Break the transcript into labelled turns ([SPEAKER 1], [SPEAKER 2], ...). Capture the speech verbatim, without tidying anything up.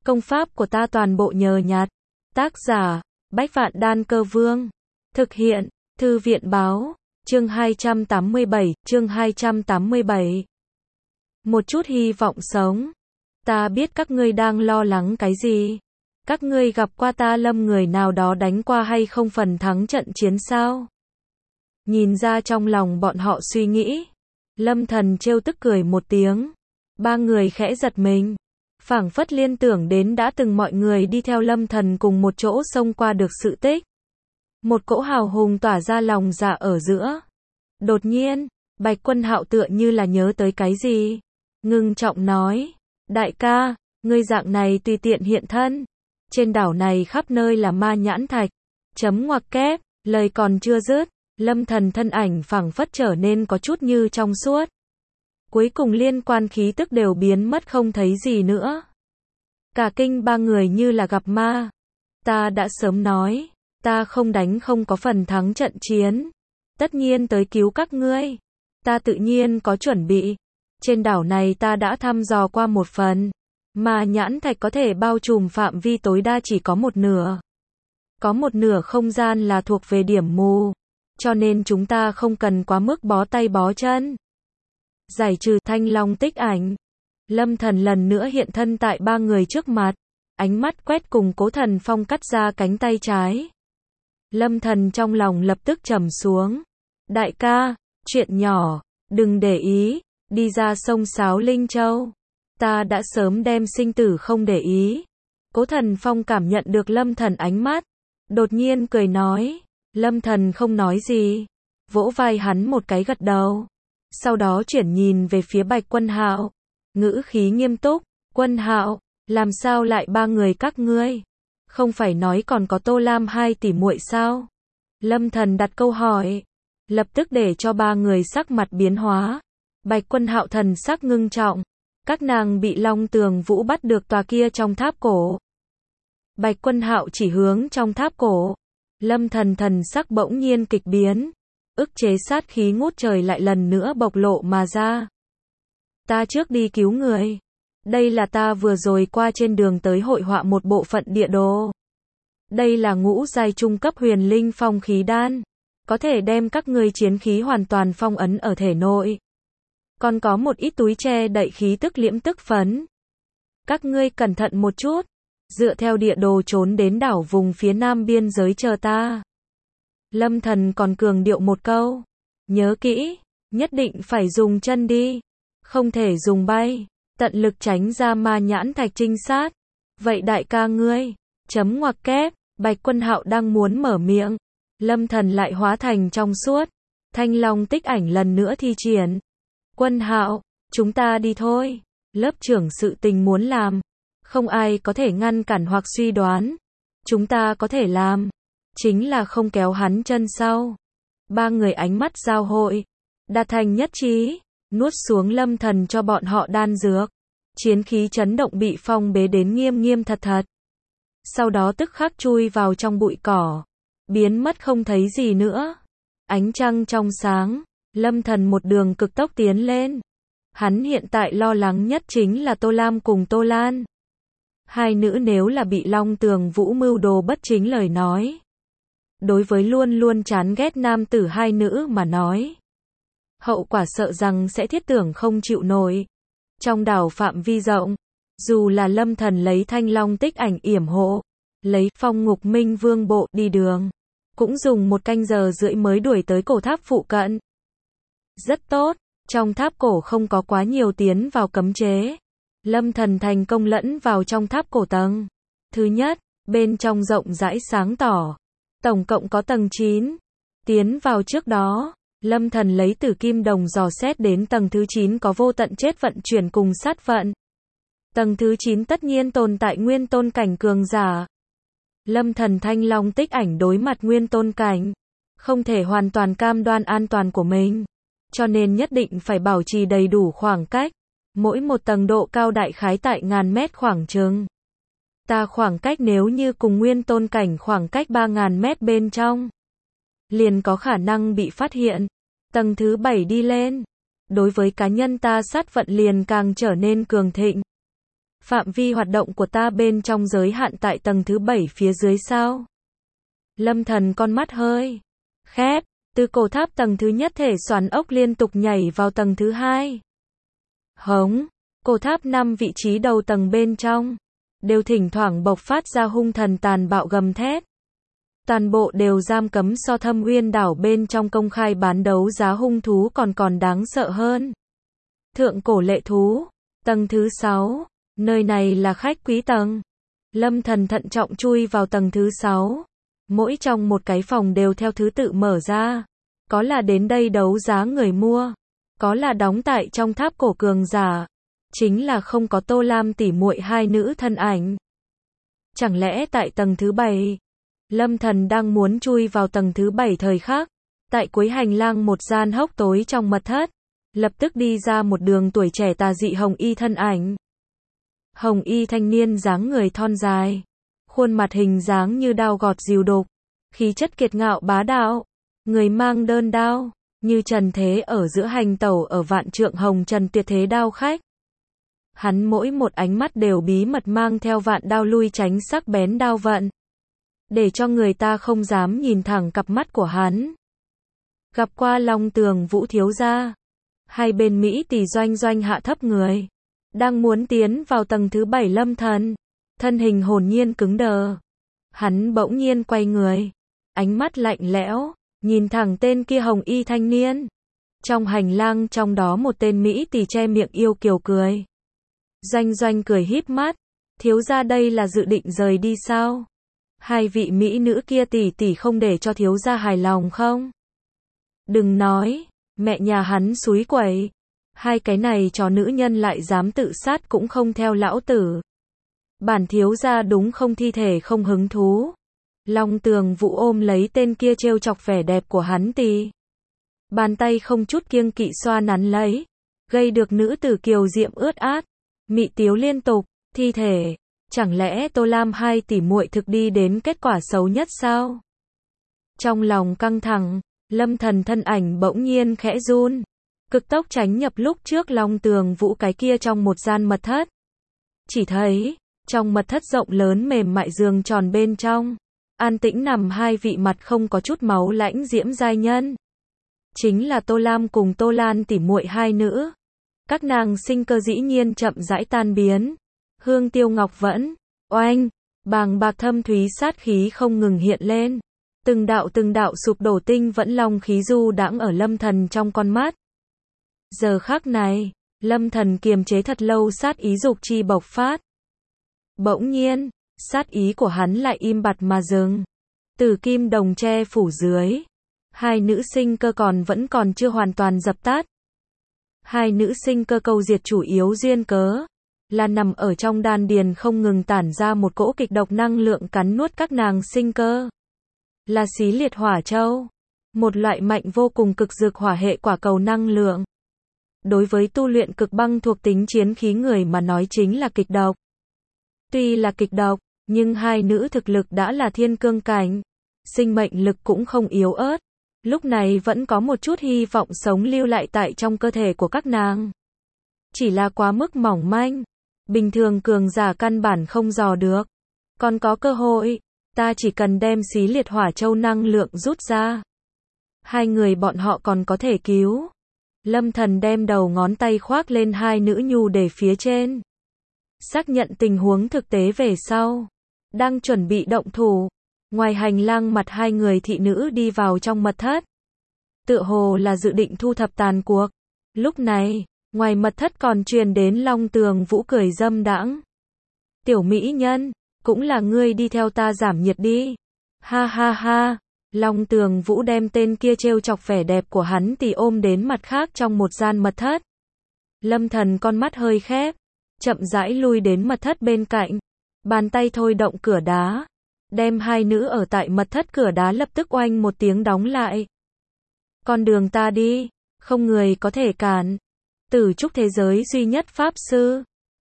[SPEAKER 1] Công pháp của ta toàn bộ nhờ nhặt. Tác giả, Bách Vạn Đan Cơ Vương. Thực hiện, Thư viện Báo. Chương hai trăm tám mươi bảy, chương hai trăm tám mươi bảy. Một chút hy vọng sống. Ta biết các ngươi đang lo lắng cái gì. Các ngươi gặp qua ta Lâm người nào đó đánh qua hay không phần thắng trận chiến sao? Nhìn ra trong lòng bọn họ suy nghĩ. Lâm Thần trêu tức cười một tiếng. Ba người khẽ giật mình. Phảng phất liên tưởng đến đã từng mọi người đi theo Lâm Thần cùng một chỗ xông qua được sự tích. Một cỗ hào hùng tỏa ra lòng dạ ở giữa. Đột nhiên, Bạch Quân Hạo tựa như là nhớ tới cái gì. Ngưng trọng nói. Đại ca, ngươi dạng này tùy tiện hiện thân. Trên đảo này khắp nơi là ma nhãn thạch. Chấm ngoặc kép, lời còn chưa dứt. Lâm Thần thân ảnh phảng phất trở nên có chút như trong suốt. Cuối cùng liên quan khí tức đều biến mất không thấy gì nữa. Cả kinh ba người như là gặp ma. Ta đã sớm nói, ta không đánh không có phần thắng trận chiến. Tất nhiên tới cứu các ngươi. Ta tự nhiên có chuẩn bị. Trên đảo này ta đã thăm dò qua một phần. Mà nhãn thạch có thể bao trùm phạm vi tối đa chỉ có một nửa. Có một nửa không gian là thuộc về điểm mù. Cho nên chúng ta không cần quá mức bó tay bó chân. Giải trừ Thanh Long tích ảnh. Lâm Thần lần nữa hiện thân tại ba người trước mặt. Ánh mắt quét cùng Cố Thần Phong cắt ra cánh tay trái. Lâm Thần trong lòng lập tức trầm xuống. Đại ca, chuyện nhỏ, đừng để ý, đi ra sông Sáo Linh Châu. Ta đã sớm đem sinh tử không để ý. Cố Thần Phong cảm nhận được Lâm Thần ánh mắt. Đột nhiên cười nói. Lâm Thần không nói gì. Vỗ vai hắn một cái gật đầu. Sau đó chuyển nhìn về phía Bạch Quân Hạo. Ngữ khí nghiêm túc. Quân Hạo, làm sao lại ba người các ngươi? Không phải nói còn có Tô Lam hai tỷ muội sao? Lâm Thần đặt câu hỏi. Lập tức để cho ba người sắc mặt biến hóa. Bạch Quân Hạo thần sắc ngưng trọng. Các nàng bị Long Tường Vũ bắt được tòa kia trong tháp cổ. Bạch Quân Hạo chỉ hướng trong tháp cổ. Lâm Thần thần sắc bỗng nhiên kịch biến. Ức chế sát khí ngút trời lại lần nữa bộc lộ mà ra. Ta trước đi cứu người. Đây là ta vừa rồi qua trên đường tới hội họa một bộ phận địa đồ. Đây là ngũ giai trung cấp huyền linh phong khí đan. Có thể đem các ngươi chiến khí hoàn toàn phong ấn ở thể nội. Còn có một ít túi che đậy khí tức liễm tức phấn. Các ngươi cẩn thận một chút. Dựa theo địa đồ trốn đến đảo vùng phía nam biên giới chờ ta. Lâm Thần còn cường điệu một câu. Nhớ kỹ, nhất định phải dùng chân đi. Không thể dùng bay. Tận lực tránh ra ma nhãn thạch trinh sát. Vậy đại ca ngươi, chấm ngoặc kép, Bạch Quân Hạo đang muốn mở miệng. Lâm Thần lại hóa thành trong suốt. Thanh Long tích ảnh lần nữa thi triển. Quân Hạo, chúng ta đi thôi. Lớp trưởng sự tình muốn làm. Không ai có thể ngăn cản hoặc suy đoán. Chúng ta có thể làm. Chính là không kéo hắn chân sau. Ba người ánh mắt giao hội. Đạt thành nhất trí. Nuốt xuống Lâm Thần cho bọn họ đan dược. Chiến khí chấn động bị phong bế đến nghiêm nghiêm thật thật. Sau đó tức khắc chui vào trong bụi cỏ. Biến mất không thấy gì nữa. Ánh trăng trong sáng. Lâm Thần một đường cực tốc tiến lên. Hắn hiện tại lo lắng nhất chính là Tô Lam cùng Tô Lan. Hai nữ nếu là bị Long Tường Vũ mưu đồ bất chính lời nói. Đối với luôn luôn chán ghét nam tử hai nữ mà nói. Hậu quả sợ rằng sẽ thiết tưởng không chịu nổi. Trong đảo phạm vi rộng. Dù là Lâm Thần lấy Thanh Long tích ảnh yểm hộ. Lấy Phong Ngục Minh Vương bộ đi đường. Cũng dùng một canh giờ rưỡi mới đuổi tới cổ tháp phụ cận. Rất tốt. Trong tháp cổ không có quá nhiều tiến vào cấm chế. Lâm Thần thành công lẫn vào trong tháp cổ tầng. Thứ nhất, bên trong rộng rãi sáng tỏ. Tổng cộng có tầng chín. Tiến vào trước đó, Lâm Thần lấy Tử Kim Đồng dò xét đến tầng thứ chín có vô tận chết vận chuyển cùng sát vận. Tầng thứ chín tất nhiên tồn tại nguyên tôn cảnh cường giả. Lâm Thần Thanh Long tích ảnh đối mặt nguyên tôn cảnh. Không thể hoàn toàn cam đoan an toàn của mình. Cho nên nhất định phải bảo trì đầy đủ khoảng cách. Mỗi một tầng độ cao đại khái tại ngàn mét khoảng chừng. Ta khoảng cách nếu như cùng nguyên tôn cảnh khoảng cách ba ngàn mét bên trong. Liền có khả năng bị phát hiện. Tầng thứ bảy đi lên. Đối với cá nhân ta sát vận liền càng trở nên cường thịnh. Phạm vi hoạt động của ta bên trong giới hạn tại tầng thứ bảy phía dưới sao? Lâm Thần con mắt hơi khép, từ cổ tháp tầng thứ nhất thể xoắn ốc liên tục nhảy vào tầng thứ hai. Hống, cổ tháp năm vị trí đầu tầng bên trong, đều thỉnh thoảng bộc phát ra hung thần tàn bạo gầm thét. Toàn bộ đều giam cấm so Thâm Uyên đảo bên trong công khai bán đấu giá hung thú còn còn đáng sợ hơn. Thượng cổ lệ thú, tầng thứ sáu, nơi này là khách quý tầng. Lâm Thần thận trọng chui vào tầng thứ sáu. Mỗi trong một cái phòng đều theo thứ tự mở ra. Có là đến đây đấu giá người mua, có là đóng tại trong tháp cổ cường giả. Chính là không có Tô Lam tỷ muội hai nữ thân ảnh. Chẳng lẽ tại tầng thứ bảy? Lâm Thần đang muốn chui vào tầng thứ bảy thời khắc, tại cuối hành lang một gian hốc tối trong mật thất, lập tức đi ra một đường tuổi trẻ tà dị hồng y thân ảnh. Hồng y thanh niên dáng người thon dài, khuôn mặt hình dáng như đao gọt dìu đục, khí chất kiệt ngạo bá đạo, người mang đơn đao, như trần thế ở giữa hành tẩu ở vạn trượng hồng trần tuyệt thế đao khách. Hắn mỗi một ánh mắt đều bí mật mang theo vạn đao lui tránh sắc bén đao vận, để cho người ta không dám nhìn thẳng cặp mắt của hắn. Gặp qua Long Tường Vũ thiếu gia, hai bên Mỹ tỷ doanh doanh hạ thấp người, đang muốn tiến vào tầng thứ bảy. Lâm Thần, thân hình hồn nhiên cứng đờ. Hắn bỗng nhiên quay người, ánh mắt lạnh lẽo, nhìn thẳng tên kia hồng y thanh niên. Trong hành lang trong đó một tên Mỹ tỷ che miệng yêu kiều cười. Doanh doanh cười híp mắt, thiếu gia đây là dự định rời đi sao? Hai vị mỹ nữ kia tỷ tỷ không để cho thiếu gia hài lòng không? Đừng nói, mẹ nhà hắn xúi quẩy. Hai cái này cho nữ nhân lại dám tự sát cũng không theo lão tử. Bản thiếu gia đúng không thi thể không hứng thú. Long Tường Vũ ôm lấy tên kia trêu chọc vẻ đẹp của hắn tì. Bàn tay không chút kiêng kỵ xoa nắn lấy, gây được nữ tử kiều diệm ướt át, mị tiếu liên tục, thi thể. Chẳng lẽ Tô Lam hai tỷ muội thực đi đến kết quả xấu nhất sao? Trong lòng căng thẳng, Lâm Thần thân ảnh bỗng nhiên khẽ run, cực tốc tránh nhập lúc trước Long Tường Vũ cái kia trong một gian mật thất. Chỉ thấy, trong mật thất rộng lớn mềm mại giường tròn bên trong, an tĩnh nằm hai vị mặt không có chút máu lãnh diễm giai nhân. Chính là Tô Lam cùng Tô Lan tỷ muội hai nữ. Các nàng sinh cơ dĩ nhiên chậm rãi tan biến. Hương tiêu ngọc vẫn, oanh, bàng bạc thâm thúy sát khí không ngừng hiện lên. Từng đạo từng đạo sụp đổ tinh vẫn long khí du đãng ở Lâm Thần trong con mắt. Giờ khắc này, Lâm Thần kiềm chế thật lâu sát ý dục chi bộc phát. Bỗng nhiên, sát ý của hắn lại im bặt mà dừng. Từ kim đồng che phủ dưới, hai nữ sinh cơ còn vẫn còn chưa hoàn toàn dập tắt. Hai nữ sinh cơ câu diệt chủ yếu duyên cớ là nằm ở trong đan điền không ngừng tản ra một cỗ kịch độc năng lượng cắn nuốt các nàng sinh cơ. Là xí liệt hỏa châu, một loại mạnh vô cùng cực dược hỏa hệ quả cầu năng lượng. Đối với tu luyện cực băng thuộc tính chiến khí người mà nói chính là kịch độc. Tuy là kịch độc, nhưng hai nữ thực lực đã là thiên cương cảnh, sinh mệnh lực cũng không yếu ớt. Lúc này vẫn có một chút hy vọng sống lưu lại tại trong cơ thể của các nàng. Chỉ là quá mức mỏng manh, bình thường cường giả căn bản không dò được. Còn có cơ hội, ta chỉ cần đem xí liệt hỏa châu năng lượng rút ra. Hai người bọn họ còn có thể cứu. Lâm Thần đem đầu ngón tay khoác lên hai nữ nhu để phía trên. Xác nhận tình huống thực tế về sau. Đang chuẩn bị động thủ. Ngoài hành lang mặt hai người thị nữ đi vào trong mật thất. Tựa hồ là dự định thu thập tàn cuộc. Lúc này, ngoài mật thất còn truyền đến Long Tường Vũ cười dâm đãng. Tiểu mỹ nhân, cũng là ngươi đi theo ta giảm nhiệt đi. Ha ha ha, Long Tường Vũ đem tên kia trêu chọc vẻ đẹp của hắn tì ôm đến mặt khác trong một gian mật thất. Lâm Thần con mắt hơi khép, chậm rãi lui đến mật thất bên cạnh. Bàn tay thôi động cửa đá. Đem hai nữ ở tại mật thất cửa đá lập tức oanh một tiếng đóng lại. Con đường ta đi, không người có thể cản. Tử trúc thế giới duy nhất pháp sư.